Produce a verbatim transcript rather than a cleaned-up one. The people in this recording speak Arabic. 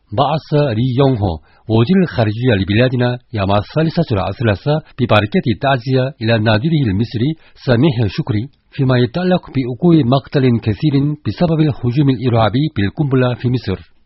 بعث لي يونغ هو وزير الخارجية لبلادنا يوم الثالثة الثلاثاء ببركة التعزية إلى نظيره المصري سميح شكري فيما يتعلق بوقوع مقتل كثير بسبب الهجوم الإرهابي بالقنبلة في مصر.